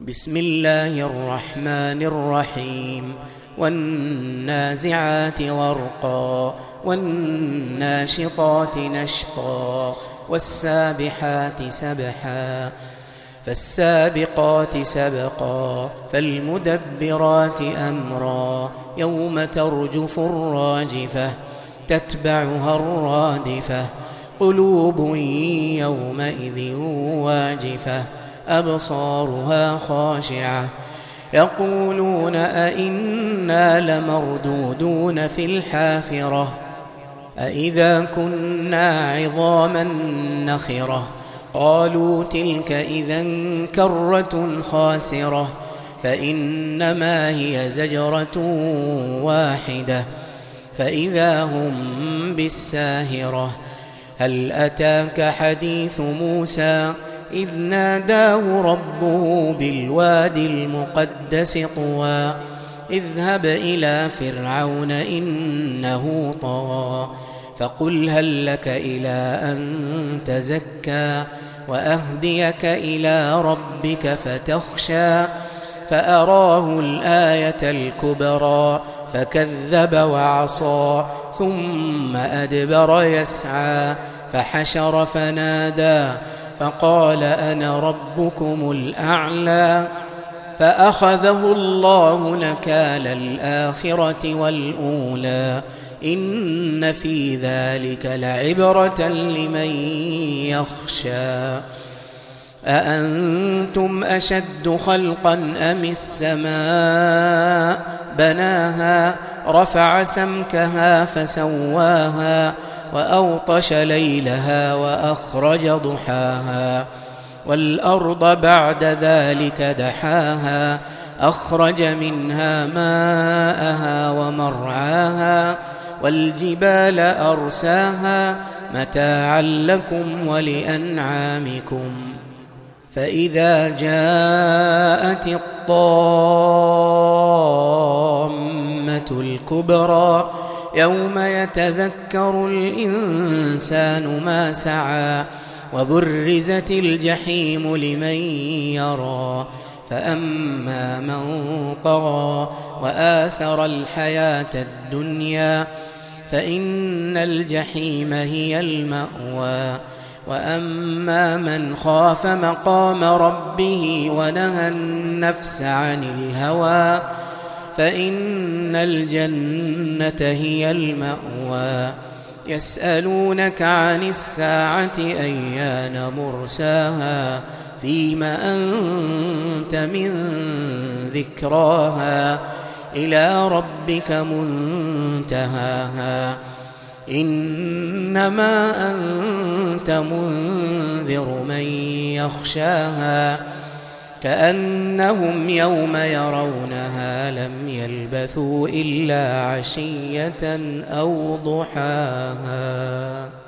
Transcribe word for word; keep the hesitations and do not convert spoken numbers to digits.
بسم الله الرحمن الرحيم والنازعات غرقا والناشطات نشطا والسابحات سبحا فالسابقات سبقا فالمدبرات أمرا يوم ترجف الراجفة تتبعها الرادفة قلوب يومئذ واجفة أبصارها خاشعة يقولون أئنا لمردودون في الحافرة أئذا كنا عظاما نخرة قالوا تلك إذا كرة خاسرة فإنما هي زجرة واحدة فإذا هم بالساهرة هل أتاك حديث موسى إذ ناداه ربه بالوادي المقدس طوى اذهب إلى فرعون إنه طغى فقل هل لك إلى أن تزكى وأهديك إلى ربك فتخشى فأراه الآية الكبرى فكذب وعصى ثم أدبر يسعى فحشر فنادى فقال أنا ربكم الأعلى فأخذه الله نكال الآخرة والأولى إن في ذلك لعبرة لمن يخشى أأنتم أشد خلقا أم السماء بناها رفع سمكها فسواها وأغطش ليلها وأخرج ضحاها والأرض بعد ذلك دحاها أخرج منها ماءها ومرعاها والجبال أرساها متاعا لكم ولأنعامكم فإذا جاءت الطامة الكبرى يوم يتذكر الإنسان ما سعى وبرزت الجحيم لمن يرى فأما من طغى وآثر الحياة الدنيا فإن الجحيم هي المأوى وأما من خاف مقام ربه ونهى النفس عن الهوى فإن الجنة هي المأوى يسألونك عن الساعة أيان مرساها فيم أنت من ذكراها إلى ربك منتهاها إنما أنت منذر من يخشاها كأنهم يوم يرونها لم يلبثوا إلا عشية أو ضحاها.